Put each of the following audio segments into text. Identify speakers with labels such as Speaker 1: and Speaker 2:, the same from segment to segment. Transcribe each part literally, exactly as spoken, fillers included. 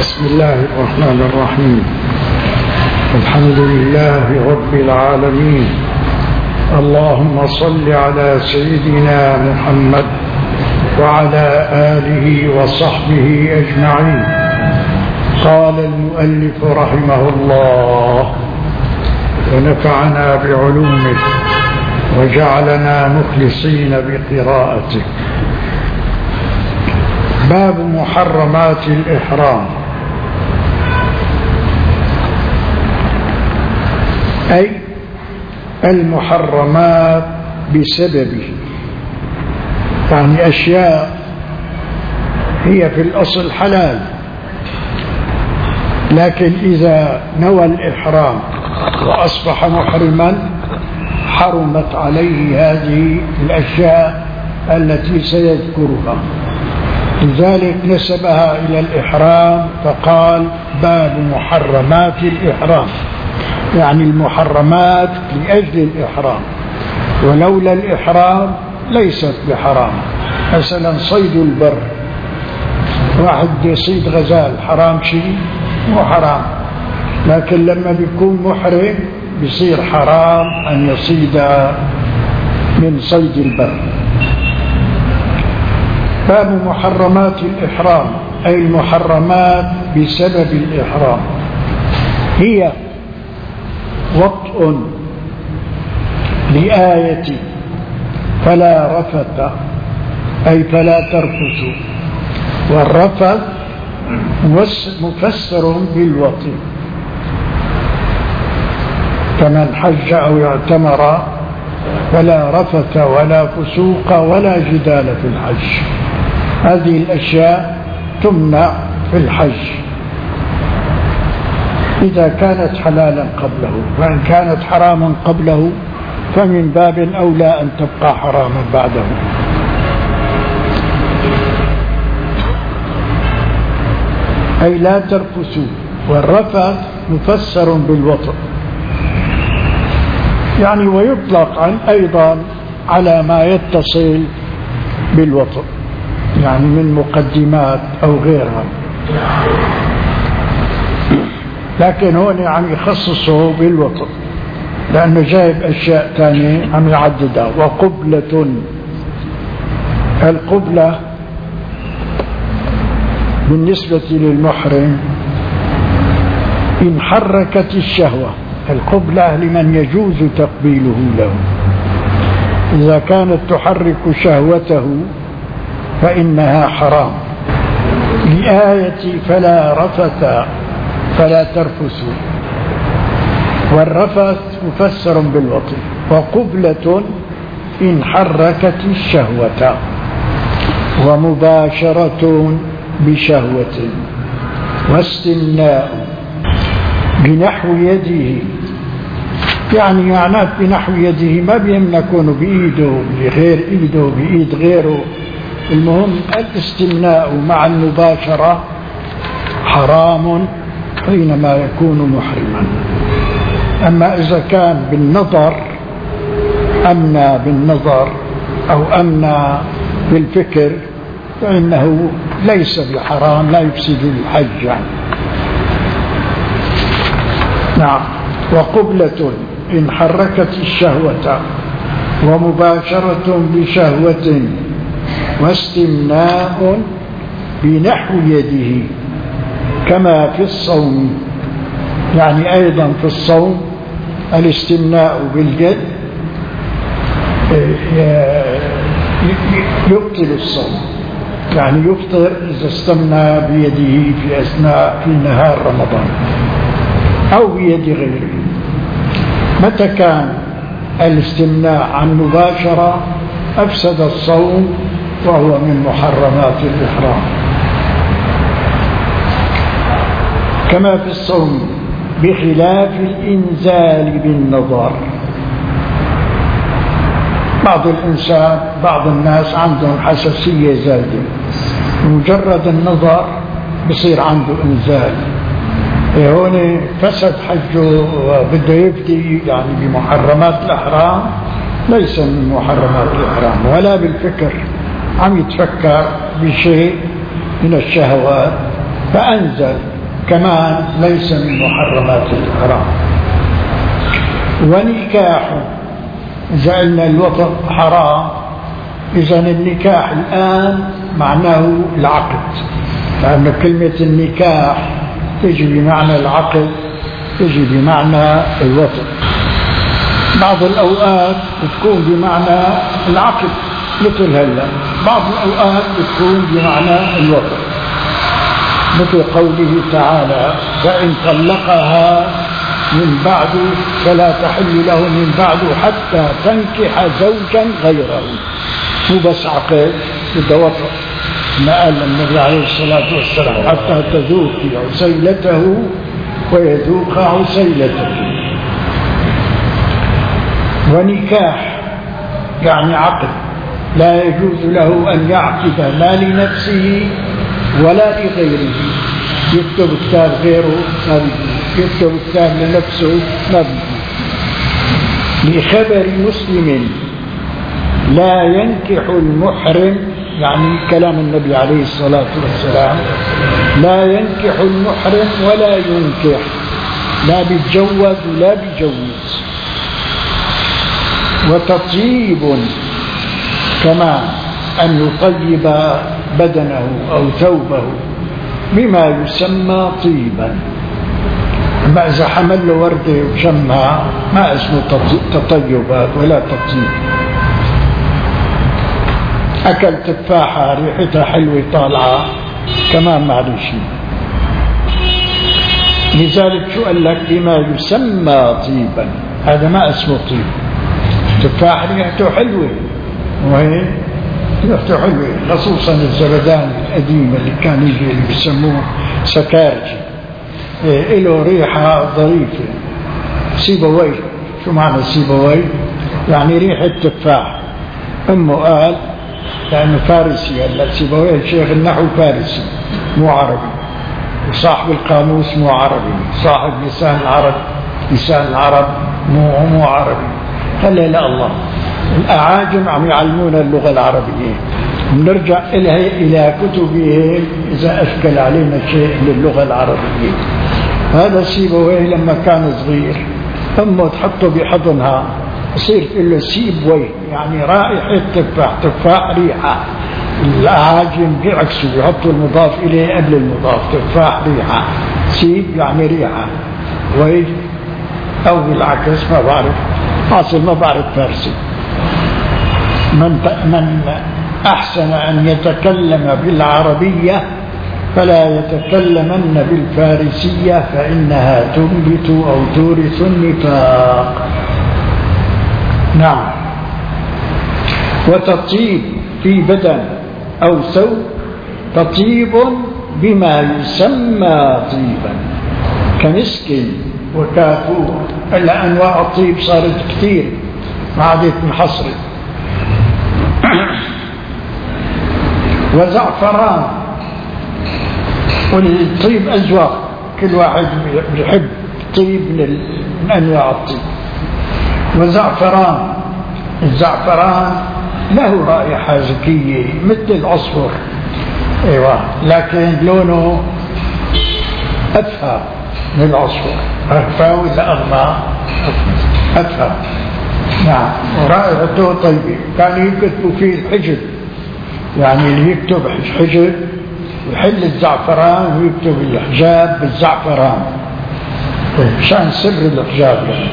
Speaker 1: بسم الله الرحمن الرحيم. الحمد لله رب العالمين. اللهم صل على سيدنا محمد وعلى آله وصحبه أجمعين. قال المؤلف رحمه الله ونفعنا بعلومه وجعلنا مخلصين بقراءته. باب محرمات الإحرام، أي المحرمات بسببه، يعني أشياء هي في الأصل حلال، لكن إذا نوى الإحرام وأصبح محرما حرمت عليه هذه الأشياء التي سيذكرها، لذلك نسبها إلى الإحرام فقال باب محرمات الإحرام، يعني المحرمات لأجل الإحرام، ولولا الإحرام ليست بحرام. مثلا صيد البر، واحد يصيد غزال حرام شيء؟ مو حرام، لكن لما بيكون محرم بيصير حرام أن يصيد من صيد البر. باب محرمات الإحرام، أي المحرمات بسبب الإحرام، هي وطء لآية فلا رفث، أي فلا ترفثوا، والرفث مفسر بالوطء، كمن حج أو اعتمر فلا رفث ولا فسوق ولا جدال في الحج. هذه الأشياء تمنع في الحج إذا كانت حلالا قبله، وإن كانت حراما قبله فمن باب أولى أن تبقى حراما بعده. أي لا ترفثوا، والرفث مفسر بالوطء، يعني ويطلق عن أيضا على ما يتصل بالوطء، يعني من مقدمات أو غيرها، لكن هون يعني يخصصه بالوطء لأنه جايب أشياء ثانية عم يعددها. وقبلة، القبلة بالنسبة للمحرم إن حركت الشهوة، القبلة لمن يجوز تقبيله له، إذا كانت تحرك شهوته فإنها حرام، لآية فلا رفث فلا ترفثوا، والرفث مفسر بالوطء. وقبلة إن حركت الشهوة، ومباشرة بشهوة، واستمناء بنحو يده، يعني معنات بنحو يده ما بيهم نكون بإيده بغير إيده بإيد غيره، المهم الاستمناء مع المباشرة حرام حينما يكون محرما. أما إذا كان بالنظر، أمنى بالنظر أو أمنى بالفكر فإنه ليس بحرام، لا يفسد الحج يعني. نعم. وقبلة إن حركت الشهوة، ومباشرة بشهوة، واستمناء بنحو يده، كما في الصوم، يعني أيضا في الصوم الاستمناء باليد يبطل الصوم، يعني يفطر إذا استمنى بيده في أثناء في نهار رمضان أو بيد غيره. متى كان الاستمناء عن مباشرة أفسد الصوم وهو من محرمات الإحرام. كما في الصوم، بخلاف الإنزال بالنظر. بعض الإنسان بعض الناس عندهم حساسية زايدة، مجرد النظر بصير عنده إنزال، هون فسد حجه وبده يفتي يعني بمحرمات الإحرام، ليس من محرمات الإحرام ولا بالفكر، عم يتفكر بشيء من الشهوات فأنزل كمان ليس من محرمات الإحرام. ونكاح، إذا أن الوطء حرام، إذن النكاح الآن معناه العقد، لأن كلمة النكاح تجي بمعنى العقد، تجي بمعنى الوطء. بعض الأوقات تكون بمعنى العقد مثل هلا، بعض الأوقات تكون بمعنى الوطء، مثل قوله تعالى: فإن طلقها من بعد فلا تحل له من بعد حتى تنكح زوجا غيره. مو بس عقد، بده وطء. ما قال النبي عليه الصلاة والسلام: حتى تذوقي عسيلته ويذوق عسيلتك. ونكاح يعني عقد، لا يجوز له أن يعقد لا لنفسه ولا لغيره. يكتب كتاب غيره ما بيجوز، يكتب كتاب لنفسه ما بيجوز. لخبر مسلم: لا ينكح المحرم، يعني كلام النبي عليه الصلاة والسلام، لا ينكح المحرم ولا ينكح، لا بيتجوز ولا بيجوز. وتطيب كما أن يطيب بدنه أو ثوبه بما يسمى طيبا. أما إذا حمل له وردة وشمها ما اسمه تطيبات ولا تطيب. أكل تفاحة ريحتها حلوة طالعة كمان ما عليه شيء. لذلك شو قال لك؟ بما يسمى طيبا، هذا ما اسمه طيب. تفاح ريحته حلوة، وهي ريحته حلوة، خصوصا الزبدان القديم اللي كان يجي اللي بيسموه سكارجي، إيه له ريحة ظريفة. سيبوي، شو معنى سيبوي؟ يعني ريحة تفاح. أمه قال لأنه فارسي، هلا سيبويه شيخ النحو فارسي مو عربي، وصاحب القاموس مو عربي، صاحب لسان العرب لسان العرب مو مو عربي. هلا لا الله، الأعاجم عم يعلمونا اللغة العربية، بنرجع إليها إلى كتبهم إذا أشكل علينا شيء للغة العربية. هذا سيبويه لما كان صغير أمه تحطه بحضنها يصير تقول له سيبويه، يعني رائحة تفاح، تفاح ريحة. الأعاجم بيعكسوا، بيحطوا المضاف إليه قبل المضاف، تفاح ريحة، سيب يعني ريحة، وي أو بالعكس ما بعرف، حاصل ما بعرف فارسي. من من أحسن أن يتكلم بالعربية فلا يتكلمن بالفارسية فإنها تنبت أو تورث النفاق. نعم. وتطيب في بدن أو ثوب، تطيب بما يسمى طيبا كمسك وكافور. إلا أنواع الطيب صارت كثير ما عادت محصرة. وزعفران، والطيب أذواق، كل واحد بيحب طيب من أنواع الطيب. وزعفران، الزعفران له رائحة زكية مثل العصفر، ايوه، لكن لونه أدفى من العصفر، أدفى ولا أغمى؟ أدفى. نعم. ورائحته طيبة. كانوا يكتبوا فيه الحجب، يعني اللي يكتب حجب يحل الزعفران ويكتب الحجاب بالزعفران مشان سر الحجاب يعني.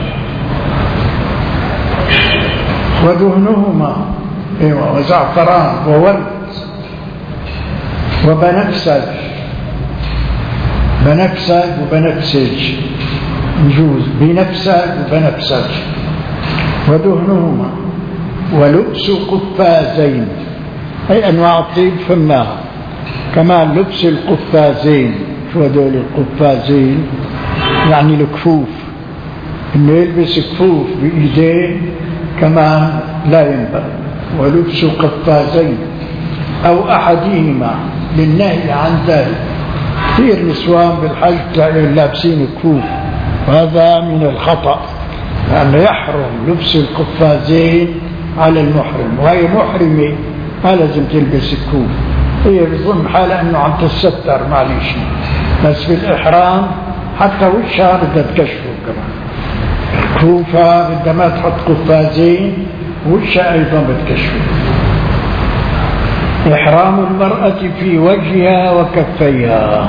Speaker 1: ودهنهما، ايوه، وزعفران وورد وبنفسج، بنفسج وبنفسج يجوز، بنفسج وبنفسج. ودهنهما ولبس قفازين، أي أنواع الطيب فماها. كمان لبس القفازين، شو هدول القفازين؟ يعني الكفوف، إنه يلبس كفوف بإيديه كمان لا ينبغي. ولبس قفازين أو أحدهما للنهي عن ذلك. كثير نسوان بالحج تلاقيهم لابسين كفوف، وهذا من الخطأ، لأنه يحرم لبس القفازين على المحرم، وهي محرمة ما لازم تلبس كفوف، هي بظن حالة أنه عم تستر معليش. بس في الإحرام حتى وشها بدها تكشفه كمان، كوفها بدها ما تحط قفازين، وشها أيضا بتكشفه. إحرام المرأة في وجهها وكفيها.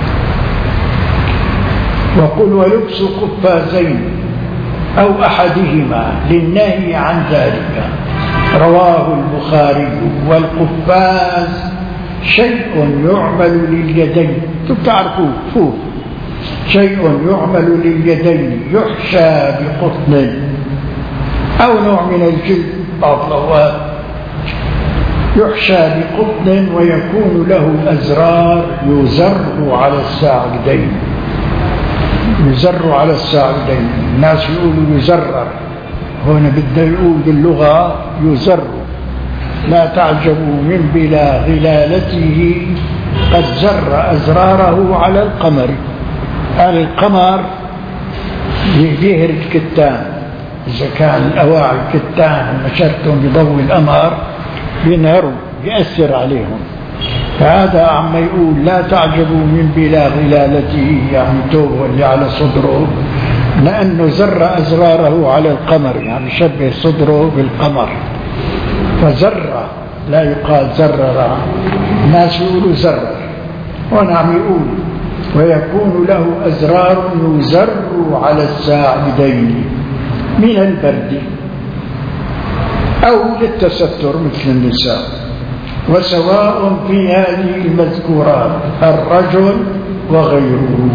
Speaker 1: وقل ولبس قفازين أو أحدهما للنهي عن ذلك، رواه البخاري. والقفاز شيء يعمل لليدين، تعرفوا فوق، شيء يعمل لليدين يحشى بقطن أو نوع من الجلد، بعض الأوقات يحشى بقطن ويكون له أزرار يزر على الساعدين، يزر على الساعدين. الناس يقولوا يزرر، هنا بده يقول باللغة يزر. لا تعجبوا من بلا غلالته قد زر أزراره على القمر. قال القمر يهر الكتان، إذا كان الأواعي الكتان نشرتهم بضوء القمر بينهروا، بيأثر عليهم. فهذا عم يقول لا تعجبوا من بلا غلالته، يعني توبه اللي على صدره، لأنه زر أزراره على القمر، يعني شبه صدره بالقمر. فزر لا يقال زرر، الناس يقولوا زرر، وانا عم يقول ويكون له أزرار يزر على الساعدين من البرد أو للتستر مثل النساء. وسواء في هذه المذكورات الرجل وغيره،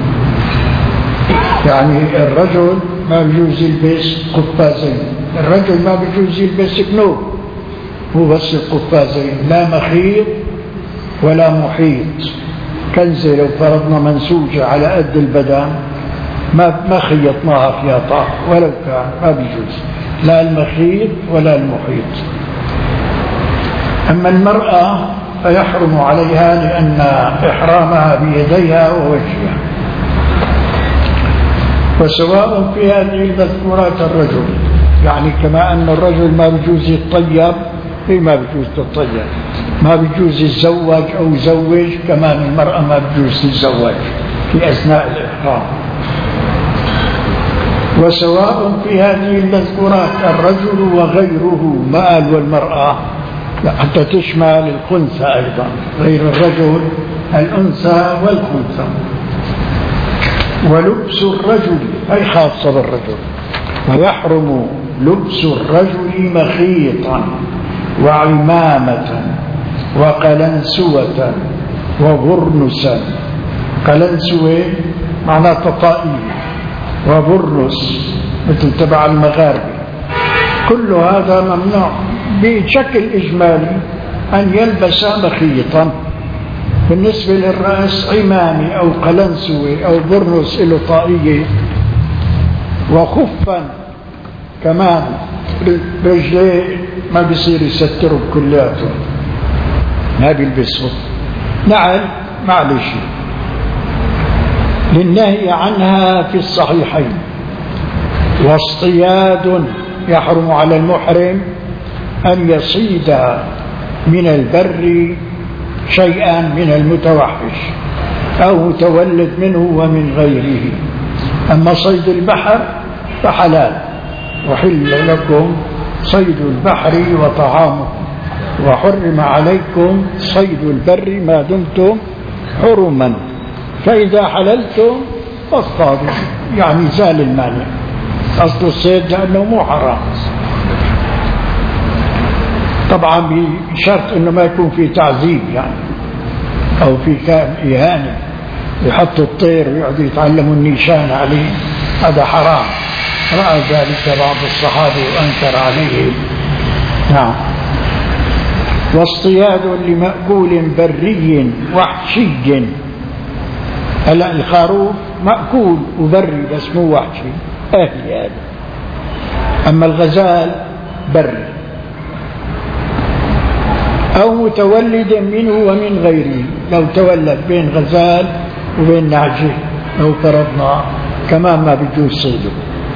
Speaker 1: يعني الرجل ما بيجوز يلبس قفازين، الرجل ما بيجوز يلبس كنوب، هو بس القفازين، لا مخيط ولا محيط. كنزة لو فرضنا منسوجة على قد البدن ما ما خيطناها فيها طاق، ولو كان ما بيجوز لا المخيط ولا المحيط. أما المرأة فيحرم عليها لأن إحرامها بيديها ووجهها. وسواء في هذه المذكورات الرجل، يعني كما أن الرجل ما بيجوز يتطيب، هي ما بيجوز تتطيب، ما بيجوز يتزوج أو يزوج، كمان المرأة ما بيجوز تتزوج في أثناء الإحرام. وسواء في هذه المذكورات الرجل وغيره، ما قال والمرأة، حتى تشمل الخنثى أيضا، غير الرجل الأنثى والخنثى. ولبس الرجل أي خاصة بالرجل، ويحرم لبس الرجل مخيطا وعمامة وقلنسوة وبرنسا. قلنسوة معناه طائية، وبرنس مثل تبع المغاربة. كل هذا ممنوع بشكل إجمالي أن يلبس مخيطا. بالنسبة للرأس عمامي أو قلنسوة أو برنس له طائية، وخفا كمان رجليه ما بيصير يستروا كلياته، ما بيلبسوا. نعل معلش للنهي عنها في الصحيحين. واصطياد يحرم على المحرم أن يصيد من البر شيئا من المتوحش أو متولد منه ومن غيره. أما صيد البحر فحلال، وحل لكم صيد البحر وطعامه، وحرم عليكم صيد البر ما دمتم حرما، فإذا حللتم فاصطادوا، يعني زال المانع. أصل الصيد لأنه مو حرام، طبعا بشرط أنه ما يكون في تعذيب يعني، أو في كان إهانة، يحطوا الطير ويقعدوا يتعلموا النيشان عليه، هذا حرام. رأى ذلك بعض الصحابة وأنكر عليه. نعم. واصطياد لمأكول بري وحشي. هلا الخروف مأكول وبري بس مو وحشي، أهلي هذا. أما الغزال بري أو متولد منه ومن غيره. لو تولد بين غزال وبين نعجة لو فرضنا كمان ما بيجوز صيده.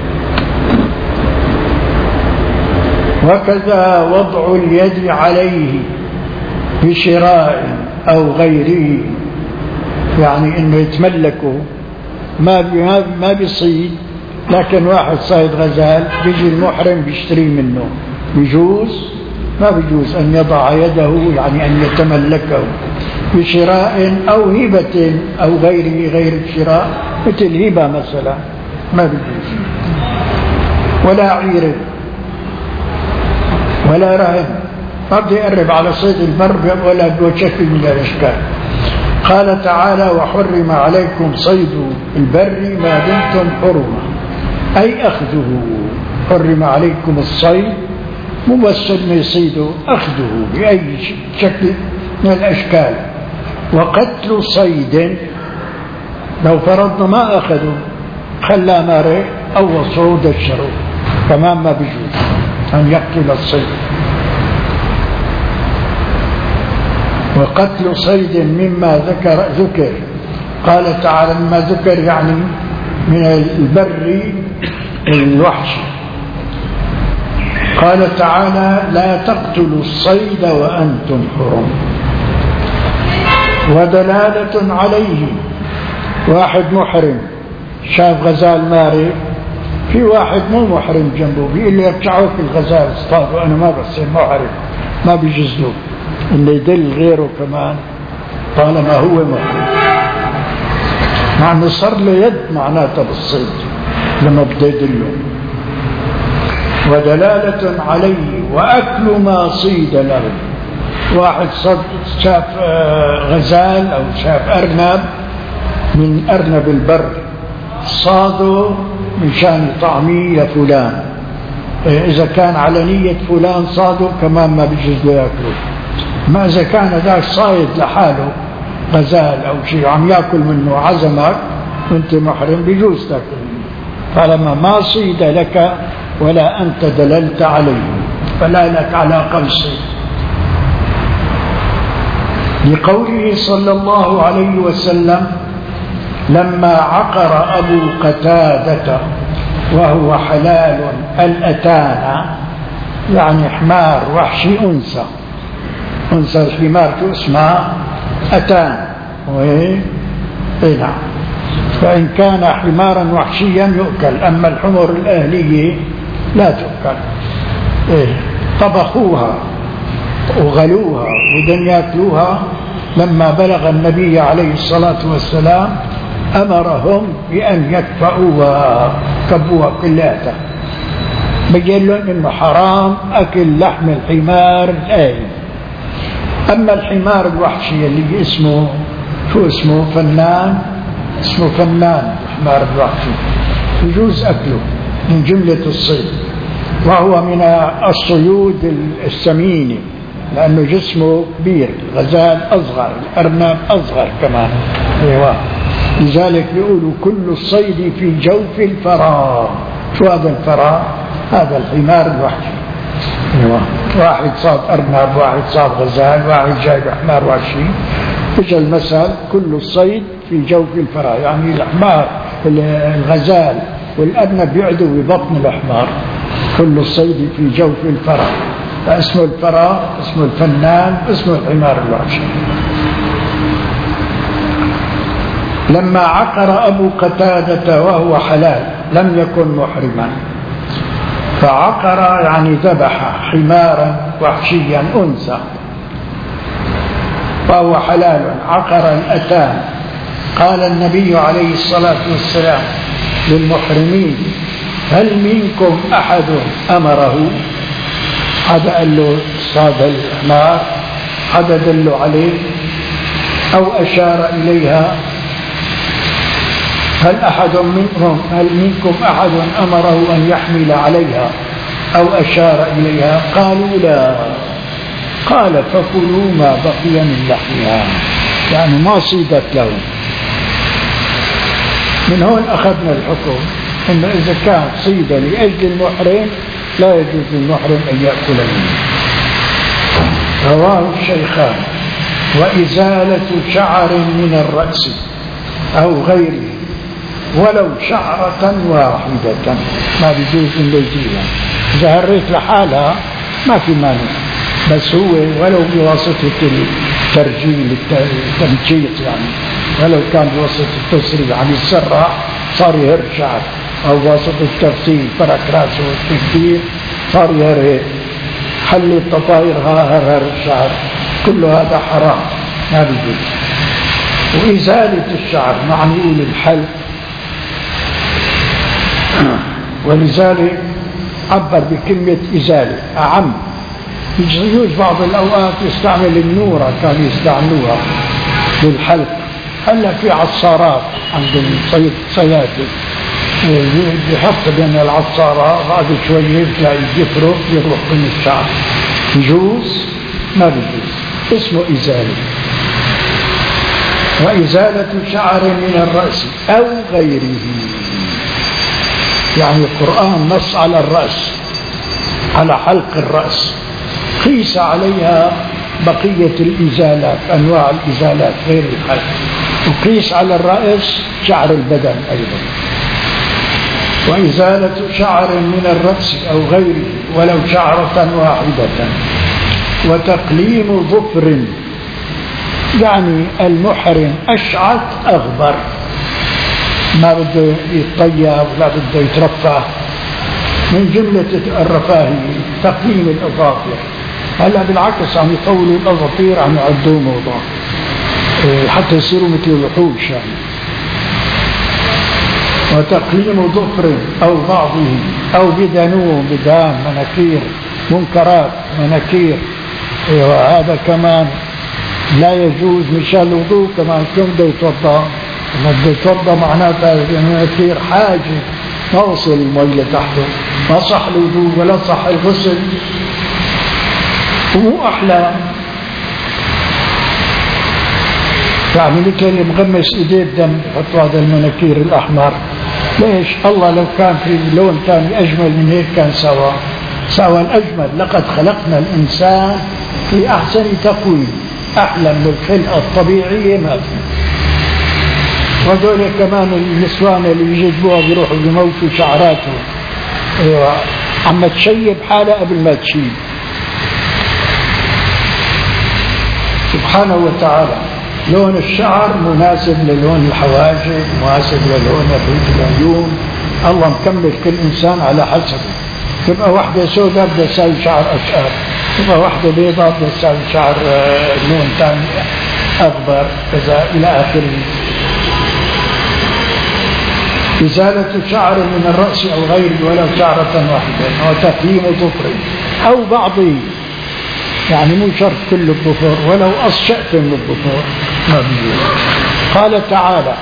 Speaker 1: وكذا وضع اليد عليه بشراء أو غيره يعني إنه يتملكه، ما ما بيصيد، لكن واحد صيد غزال بيجي المحرم بيشتري منه، بيجوز؟ ما بيجوز أن يضع يده، يعني أن يتملكه بشراء أو هبة أو غيره غير الشراء، مثل هبة مثلا ما بيجوز. ولا عير ولا رهن، ما بده يقرب على صيد البر ولا بشكل من الأشكال. قال تعالى: وحرم عليكم صيد البر ما دمتم حرما، أي أخذه. حرم عليكم الصيد، مو بس انه يصيده، أخذه بأي شكل من الأشكال. وقتل صيد، لو فرضنا ما أخذوا، خلى ماري أو وصعوا دشروا، كمان ما بيجوز أن يقتل الصيد. وقتل صيد مما ذكر ذكر قال تعالى: مما ذكر يعني من البر الوحش. قال تعالى: لا تقتلوا الصيد وأنتم حرم. ودلالة عليه، واحد محرم شاف غزال ماري، في واحد مو محرم جنبه بيقول له: ارجعوا في الغزال اصطاد، وأنا ما بصير محرم، ما بيجوز له اللي يدل غيره كمان طالما هو محرم، مع انه صار له يد معناته بالصيد لما بده يدله. ودلالة عليه، وأكل ما صيد له، واحد صد شاف غزال أو شاف أرنب من أرنب البر، صاده مشان طعميه لفلان، إذا كان على نية فلان صاده كمان ما بيجوز له يأكله. ما إذا كان ذاك صايد لحاله غزال أو شيء عم يأكل منه عزمك وانت محرم بيجوز تأكل منه، طالما ما صيد لك ولا أنت دللت عليه، فلا لك علاقة بالصيد. لقوله صلى الله عليه وسلم: لما عقر أبو قتادة وهو حلال الأتان، يعني حمار وحشي أنثى، أنثى الحمار شو اسمها؟ أتان، وهي نعم. فإن كان حمارا وحشيا يؤكل، أما الحمر الأهلية لا تؤكل. إيه؟ طبخوها وغلوها ودن يأكلوها. لما بلغ النبي عليه الصلاة والسلام أمرهم بأن يكفؤوها، كبوها كلها، بيقول لهم إنه حرام أكل لحم الحمار الآهلي. أما الحمار الوحشي اللي اسمه شو اسمه؟ فنان، اسمه فنان الحمار الوحشي، يجوز أكله من جملة الصيد، وهو من الصيود السمينة لأنه جسمه كبير. الغزال أصغر، الأرنب أصغر كمان. أيوة. لذلك بيقولوا: كل الصيد في جوف الفراء. شو هذا الفراء؟ هذا الحمار الوحشي. أيوة. واحد صاد أرنب، واحد صاد غزال، واحد جايب حمار وحشي، اجى المثل: كل الصيد في جوف الفراء، يعني الحمار الغزال والأرنب بيعدوا ببطن الحمار. كل الصيد في جوف الفراء، فاسمه الفراء، اسمه الفنان، اسمه الحمار الوحشي. لما عقر أبو قتادة وهو حلال، لم يكن محرما، فعقر يعني ذبح حمارا وحشيا أنثى فهو حلال، عقر الأتان. قال النبي عليه الصلاة والسلام للمحرمين: هل منكم أحد أمره؟ حدا قال له صاد الحمار، حدا دل عليه أو أشار إليها. هل أحد منهم هل منكم أحد أمره أن يحمل عليها أو أشار إليها؟ قالوا لا. قال: فكلوا ما بقي من لحمها، يعني ما صيدت له. من هون أخذنا الحكم إنه إذا كان صيد لأجل المحرم لا يجوز للمحرم أن يأكل منه. رواه الشيخان. وإزالة شعر من الرأس أو غيره ولو شعرة واحدة، ما بيجوز إن يزيلها. إذا هريت لحالها ما في مانع، بس هو ولو بواسطة الترجيل التنشيط، يعني ولو كان بوسط التسريع عن السرع صار يهر شعر، أو بوسط التفصيل ترك رأسه التكبير صار يهر حل التطاير هر هر الشعر، كل هذا حرام ما بيجوز. وإزالة الشعر معنى يقول الحلق، ولذلك عبر بكلمة إزالة أعم. يجوز بعض الأوقات يستعمل النورة، كان يستعملوها للحلق. هلا في عصارات عند الصيادلة بيحط بين العصارة بعد شوية بتلاقي يفرق يروح من الشعر. يجوز ما بيجوز، اسمه إزالة. وإزالة شعر من الرأس أو غيره، يعني القرآن نص على الرأس، على حلق الرأس، قيس عليها بقية الإزالات، أنواع الإزالات غير الحلق، وقيس على الرأس شعر البدن أيضا. وإزالة شعر من الرأس أو غيره ولو شعرة واحدة. وتقليم ظفر، يعني المحرم أشعث أغبر، ما بده يتطيب ولا بده يترفه، من جملة الرفاهية تقليم الأظافر. هلا بالعكس عم يطولوا الأظافير، عم يعدوا موضوع حتى يصيروا مثل الوحوش يعني. وتقليم ظفر أو بعضه أو بدنو بدان مناكير، منكرات مناكير، أيوة هذا كمان لا يجوز. مشان الوضوء كمان كم بده يتوضا، بده يتوضا معناتها مناكير حاجة ما وصل المي لتحته، ما صح الوضوء ولا صح الغسل. ومو أحلى يعني مثل اللي مغمس ايديه بدم يحطوا هذا المناكير الأحمر. ليش؟ الله لو كان في لون ثاني أجمل من هيك كان سوا سوا الأجمل. لقد خلقنا الإنسان في أحسن تقويم، أحلى من الخلقة الطبيعية ما في. وهذول كمان النسوان اللي يجذبوها بيروحوا بيموتوا شعراتهم، ايوه عم تشيب حالها قبل ما تشيب. سبحانه وتعالى لون الشعر مناسب للون الحواجب، مناسب للون العيون. الله مكمل كل إنسان على حسبه. تبقى واحدة سوداء بدها تساوي شعر أشقر، تبقى واحدة بيضاء بدها تساوي شعر لون ثاني أخضر كذا إلى آخره. إزالة شعر من الرأس أو غيره ولو شعرة واحدة. وتقليم ظفر أو بعضه، يعني مو شرط كل الظفر، ولو أصشأت من الظفر ما بيجوز. قال تعالى: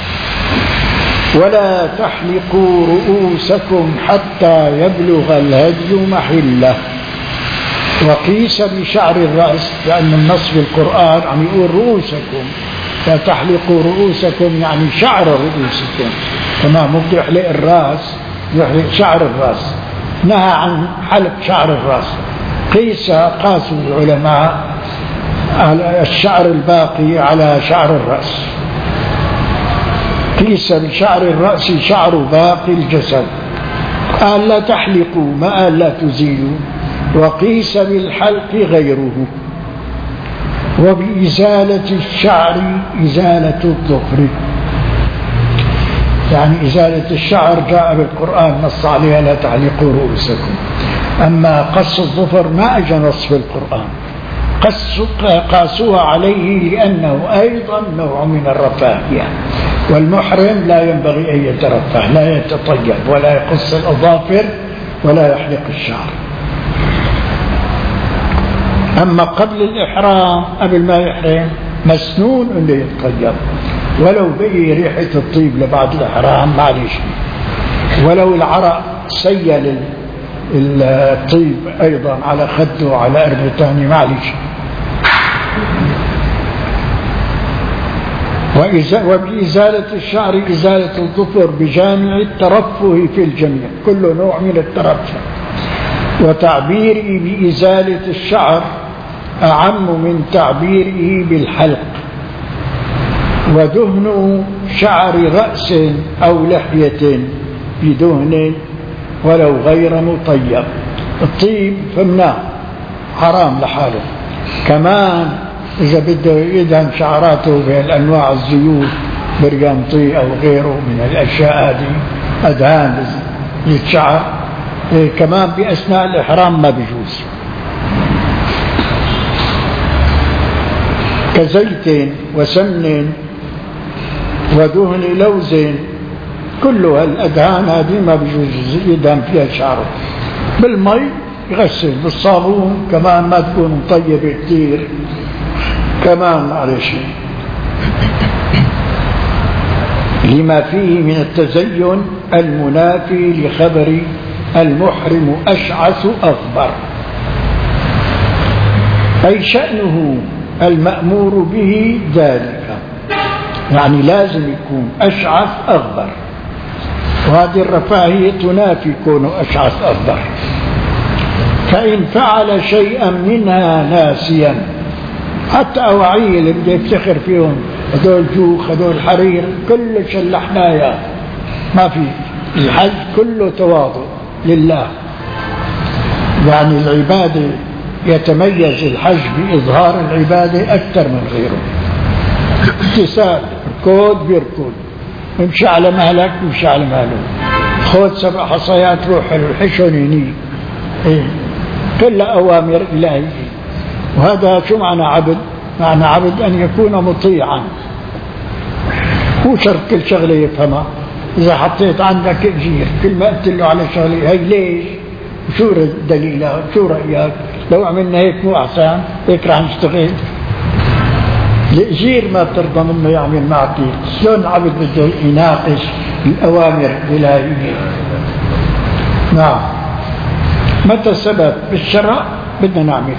Speaker 1: ولا تحلقوا رؤوسكم حتى يبلغ الهدي محله. وقيس بشعر الرأس، لأن النص في القرآن عم يقول رؤوسكم، لا تحلقوا رؤوسكم يعني شعر رؤوسكم. تمام، ممكن يحلق الرأس، يحلق شعر الرأس، نهى عن حلق شعر الرأس. قيس قاسوا العلماء على الشعر الباقي على شعر الرأس. قيس بشعر الرأس شعر باقي الجسد. قال لا تحلقوا، ما قال لا تزيلوا. وقيس بالحلق غيره. وبإزالة الشعر إزالة الظفر، يعني إزالة الشعر جاء بالقرآن نص عليها لا تحلقوا رؤوسكم. أما قص الظفر ما أجى نص في القرآن، قاسوها عليه لأنه أيضا نوع من الرفاهية. والمحرم لا ينبغي أن يترفه، لا يتطيب ولا يقص الأظافر ولا يحلق الشعر. أما قبل الإحرام قبل ما يحرم مسنون أنه يتطيب، ولو بقي ريحة الطيب لبعد الإحرام معلش، ولو العرق سيل الطيب أيضا على خده وعلى أربطانه معلش. وبإزالة الشعر إزالة الظفر بجامع الترفه في الجميع، كل نوع من الترفه. وتعبيره بإزالة الشعر أعم من تعبيره بالحلق. ودهن شعر رأس أو لحية بدهن ولو غير مطيب. الطيب فمناه حرام لحاله، كمان إذا بده يدهن شعراته بأنواع الزيوت برقنطي أو غيره من الأشياء هذه أدهان للشعر كمان بأثناء الإحرام ما بيجوز. كزيت وسمن ودهن لوز، كلها الأدهان هذه ما بيجوز يدهن فيها شعره. بالمي يغسل، بالصابون كمان ما تكون مطيبة كثير كمان معلش، لما فيه من التزين المنافي لخبر المحرم أشعث أغبر، أي شأنه المأمور به ذلك، يعني لازم يكون أشعث أغبر، وهذه الرفاهية تنافي كونه أشعث أغبر. فإن فعل شيئا منها ناسيا، حتى أواعيه اللي بده يفتخر فيهم هذول جوخ هذول حرير كل شلحنايا، ما في. الحج كله تواضع لله، يعني العبادة يتميز الحج بإظهار العبادة أكثر من غيره. امتثال، ركود بيركض، امشي على مهلك امشي على مهله، خذ سبع حصيات روح الحشون هني، إيه كلها أوامر إلهية. وهذا شو معنى عبد؟ معنى عبد أن يكون مطيعا، مو شرط كل شغلة يفهمها. إذا حطيت عندك أجير كل ما قلت له على شغلة هي ليش شو دليلها شو رأيك لو عملنا هيك مو أحسن، هيك راح نشتغل. الأجير ما بترضى منه يعمل معك، شلون عبد بده يناقش الأوامر الإلهية؟ نعم. متى السبب بالشرع بدنا نعمل.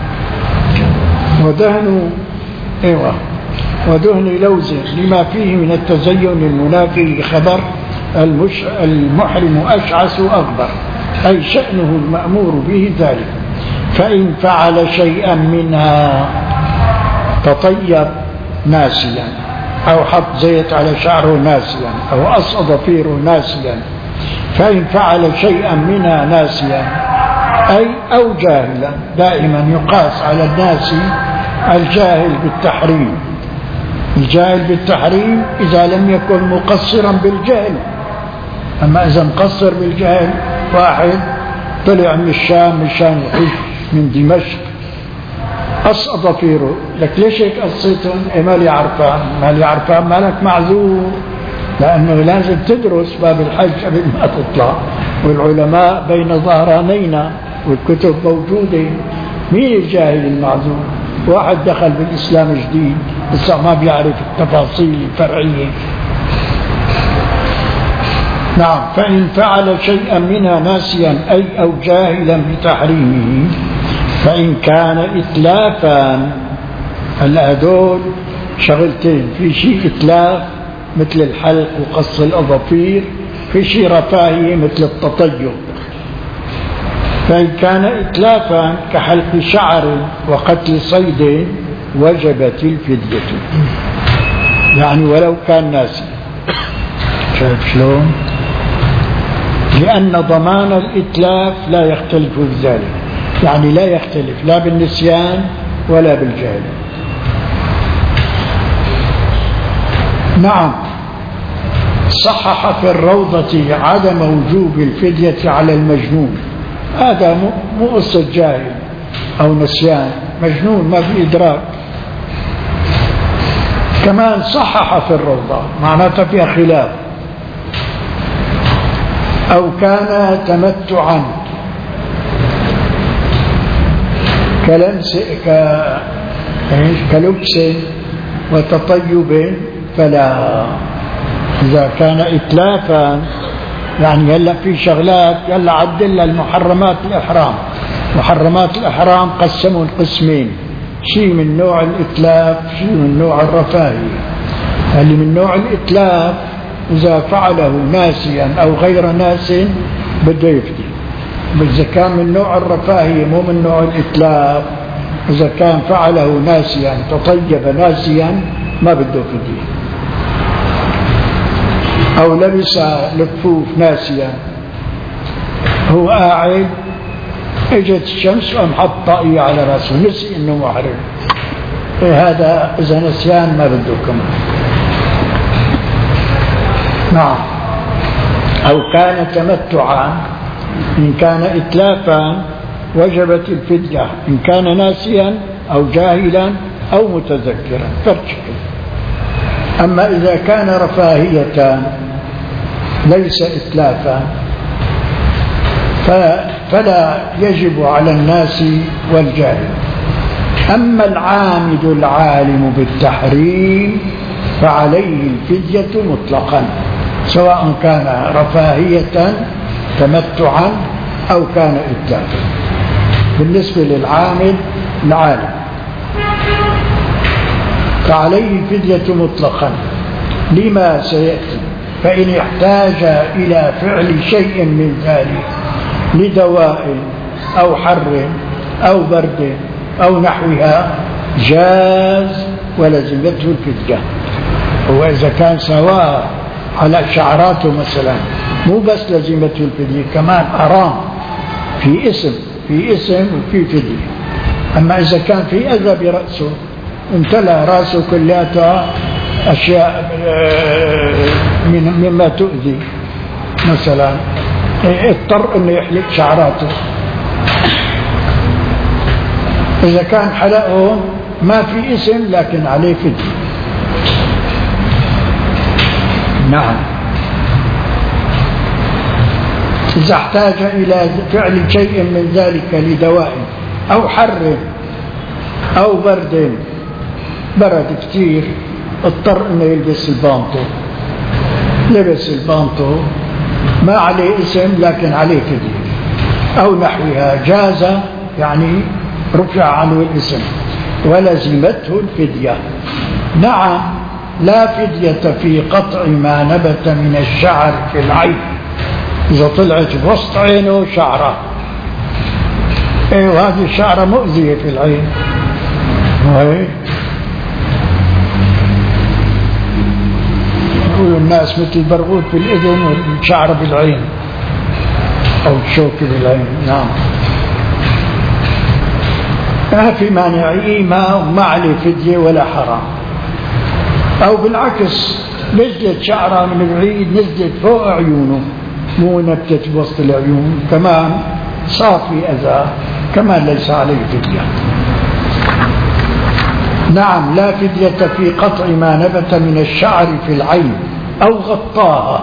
Speaker 1: ودهن ايوه ودهن لوز لما فيه من التزين المنافي لخبر المش المحرم أشعث أغبر، أي شأنه المأمور به ذلك. فإن فعل شيئا منها، تطيب ناسيا، أو حط زيت على شعره ناسيا، أو أصعد ضفيره ناسيا. فإن فعل شيئا منها ناسيا أي أو جاهلا، دائما يقاس على الناس الجاهل بالتحريم. الجاهل بالتحريم إذا لم يكن مقصرا بالجهل، أما إذا مقصر بالجهل، واحد طلع من الشام مشان يحج من دمشق قص ضفيره، لك ليش هيك قصيتهم؟ إيه مالي عرفان، مالي عرفان مالك معذور، لأنه لازم تدرس باب الحج قبل ما تطلع، والعلماء بين ظهرانينا والكتب موجودة. مين الجاهل المعذور؟ واحد دخل بالإسلام جديد لسه ما بيعرف التفاصيل الفرعية. نعم. فإن فعل شيئا منها ناسيا أي أو جاهلا بتحريمه، فإن كان إتلافا، هلا هدول شغلتين، في شيء إتلاف مثل الحلق وقص الأظافير، في شيء رفاهية مثل التطيب. فإن كان إتلافا كحلق شعر وقتل صيد وجبت الفدية، يعني ولو كان ناسي. شايف شلون؟ لأن ضمان الإتلاف لا يختلف بذلك، يعني لا يختلف لا بالنسيان ولا بالجهل. نعم. صحح في الروضة عدم وجوب الفدية على المجنون، هذا مو قصة جاهل أو نسيان، مجنون ما في إدراك. كمان صحح في الروضة معناتها فيها خلاف. أو كان تمتعا كلمس كلبس وتطيب فلا. إذا كان إتلافا يعني يلا في شغلات يلا عدل المحرمات الإحرام. محرمات الإحرام قسموا القسمين، شيء من نوع الإتلاف شيء من نوع الرفاهية. اللي من نوع الإتلاف إذا فعله ناسيا أو غير ناس بده يفدي. إذا كان من نوع الرفاهية مو من نوع الإتلاف، إذا كان فعله ناسيا تطيب ناسيا ما بده فدي. أو لبس الكفوف ناسيا، هو قاعد اجت الشمس وقام حط طاقية على راسه نسي انه محرم، إيه هذا إذا نسيان ما بدكم. نعم. أو كان تمتعا، إن كان إتلافا وجبت الفدية، إن كان ناسيا أو جاهلا أو متذكرا فرشك. أما إذا كان رفاهية ليس إتلافا فلا يجب على الناس والجاهل. أما العامد العالم بالتحريم فعليه الفدية مطلقا، سواء كان رفاهية تمتعا أو كان إتلافا. بالنسبة للعامد العالم فعليه الفدية مطلقا لما سيأتي. فإن احتاج إلى فعل شيء من ذلك لدواء أو حر أو برد أو نحوها جاز ولزمته الفدية. وإذا كان سواء على شعراته مثلا مو بس لزمته الفدية، كمان حرام في اسم في اسم وفي فدية. أما إذا كان في أذى برأسه امتلأ رأسه كلياتها أشياء مما تؤذي مثلا اضطر أنه يحلق شعراته. إذا كان حلقه ما في اسم لكن عليه فدية. نعم. إذا احتاج إلى فعل شيء من ذلك لدواء أو حر أو برد، برد كتير اضطر أنه يلبس البانطو، لبس البانطو ما عليه اسم لكن عليه فدية أو نحوها جاز، يعني رفع عنه الاسم ولزمته الفدية. نعم. لا فدية في قطع ما نبت من الشعر في العين. إذا طلعت بوسط عينه شعرة، ايه هذه الشعرة مؤذية في العين، وهي يقولوا الناس مثل البرغوث في الإذن والشعر بالعين أو الشوك بالعين. نعم. ما في مانع، ما ما عليه فدية ولا حرام. أو بالعكس نزلت شعرة من بعيد نزلت فوق عيونه مو نبتت بوسط العيون، كمان صار في أذى، كمان ليس عليه فدية. نعم. لا فدية في قطع ما نبت من الشعر في العين أو غطاها،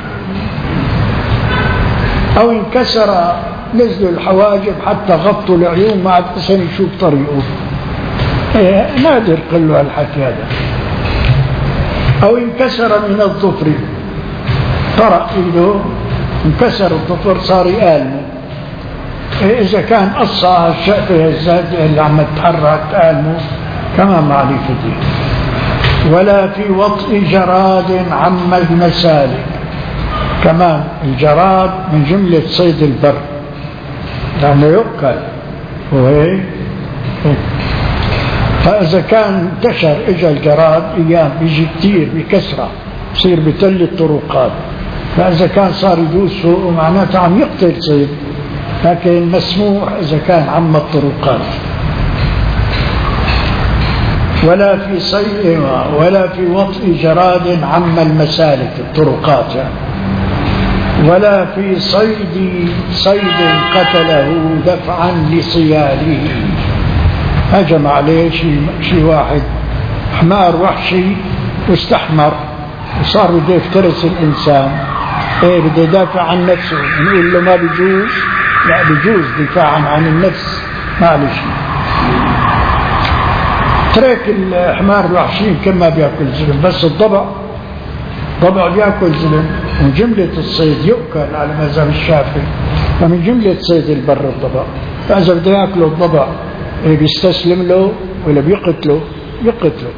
Speaker 1: أو انكسر نزلوا الحواجب حتى غطوا العيون ما عاد حسن يشوف طريقه. إيه نادر قلوا هالحكي هذا. أو انكسر من الظفر، طرق إيده انكسر الظفر صار يآلمه. إيه إذا كان قصة الشقفة الزاد اللي عم تتحرك تآلمه كما ما عليه فدية. ولا في وطء جراد عم المسالك، كمان الجراد من جملة صيد البر لأنه يؤكل وهي. فإذا كان انتشر إجا الجراد أيام بيجي كتير بكسرة بصير بتل الطرقات، فإذا كان صار يدوس فوق معناته عم يقتل صيد، لكن مسموح إذا كان عم الطرقات. ولا في صيد ولا في وطء جراد عم المسالك الطرقات يعني. ولا في صيد صيد قتله دفعا لصياله. هجم عليه شي, شي واحد حمار وحشي واستحمر وصار بده يفترس الإنسان، ايه بده يدافع عن نفسه، نقول له ما بيجوز؟ لا بيجوز دفاعا عن النفس، معلش. ترك الحمار الوحشي كما بيأكل زلم، بس الضبع ضبع بيأكل زلم. من جملة الصيد يؤكل على مذهب الشافعي، فمن جملة صيد البر الضبع. فإذا بده يأكله الضبع بيستسلم له ولا بيقتله؟ يقتله.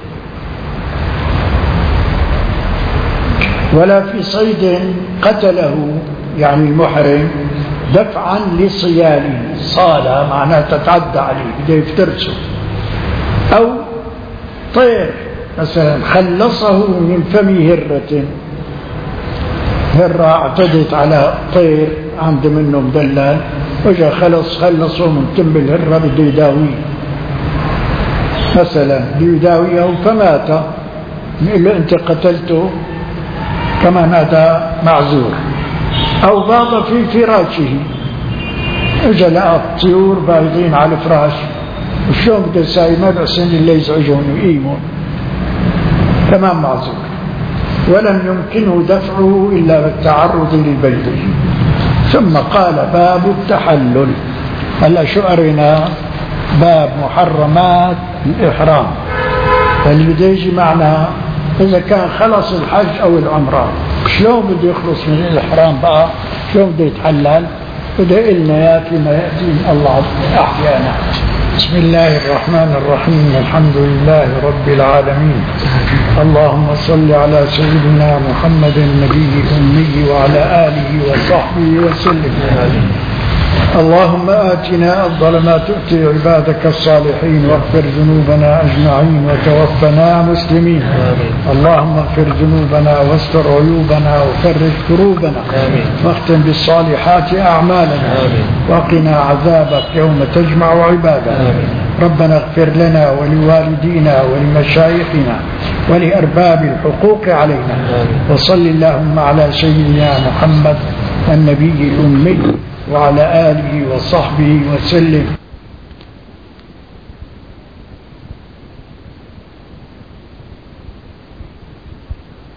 Speaker 1: ولا في صيد قتله يعني المحرم دفعا لصياله، صالة معناه تتعدى عليه بده يفترسه. أو طير مثلا خلصه من فم هرة، هرة اعتدت على طير عند منه مدلل وجا خلص خلصه من تم الهرة بده يداويه. مثلا ليداويه فمات، نقول له أنت قتلته كما مات معذور. أو باض في فراشه، اجى لقى الطيور بايضين على الفراش، وشلون بده يساوي؟ ما بأسن اللي يزعجون ويقيمون، تمام معذور. ولم يمكنه دفعه إلا بالتعرض للبيض. ثم قال باب التحلل. هلا شو قرينا؟ باب محرمات الإحرام. فاللي بده يجي معنا إذا كان خلص الحج أو العمرة، شلون بده يخلص من الإحرام بقى؟ شلون بده يتحلل؟ بده إلنا ياتي ما يأتي من الله أحيانا. بسم الله الرحمن الرحيم. الحمد لله رب العالمين. اللهم صل على سيدنا محمد النبي الأمي وعلى آله وصحبه وسلم. اللهم آتنا أفضل ما تؤتي عبادك الصالحين، واغفر ذنوبنا أجمعين، وتوفنا مسلمين. اللهم اغفر ذنوبنا واستر عيوبنا وفرج كروبنا، واختم بالصالحات أعمالنا، وقنا عذابك يوم تجمع عبادك. ربنا اغفر لنا ولوالدينا ولمشايخنا ولأرباب الحقوق علينا. وصل اللهم على سيدنا محمد النبي الأمي وعلى آله وصحبه وسلم.